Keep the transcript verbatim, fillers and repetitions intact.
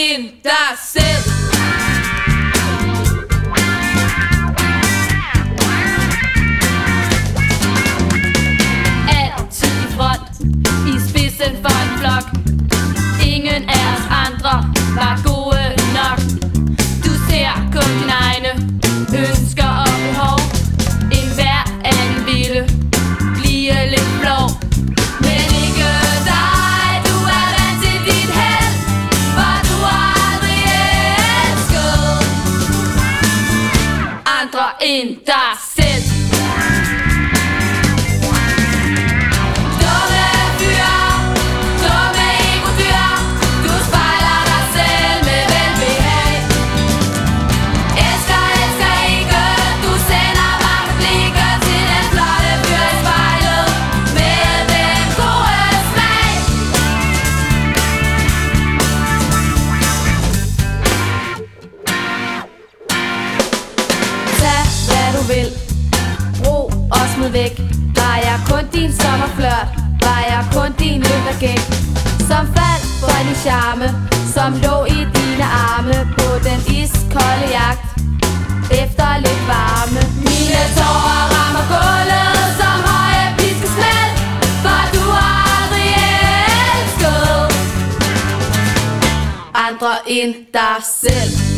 end dig selv. Altid i front, i spidsen for en flok. Ingen af os andre var gode nok. Du ser kun dine egne ønsker og behov. En hver anden ville blive lidt flov. Men ikke dig, du er vant til dit held, for du har aldrig elsket andre end dig selv. Dumme fyr, dumme egodyr, du spejler dig selv med velbehag. Elsker, elsker ikke, du sender bare blikke til den flotte fyr i spejlet med den gode smag. Tag hvad du vil, brug og smid væk. Var jeg kun din sommerflirt, var jeg kun din vintergæk, som faldt for din charme, som lå i dine arme på den iskolde jagt efter lidt varme. Mine tårer rammer gulvet som høje piskesmæld, for du har aldrig elsket andre end dig selv.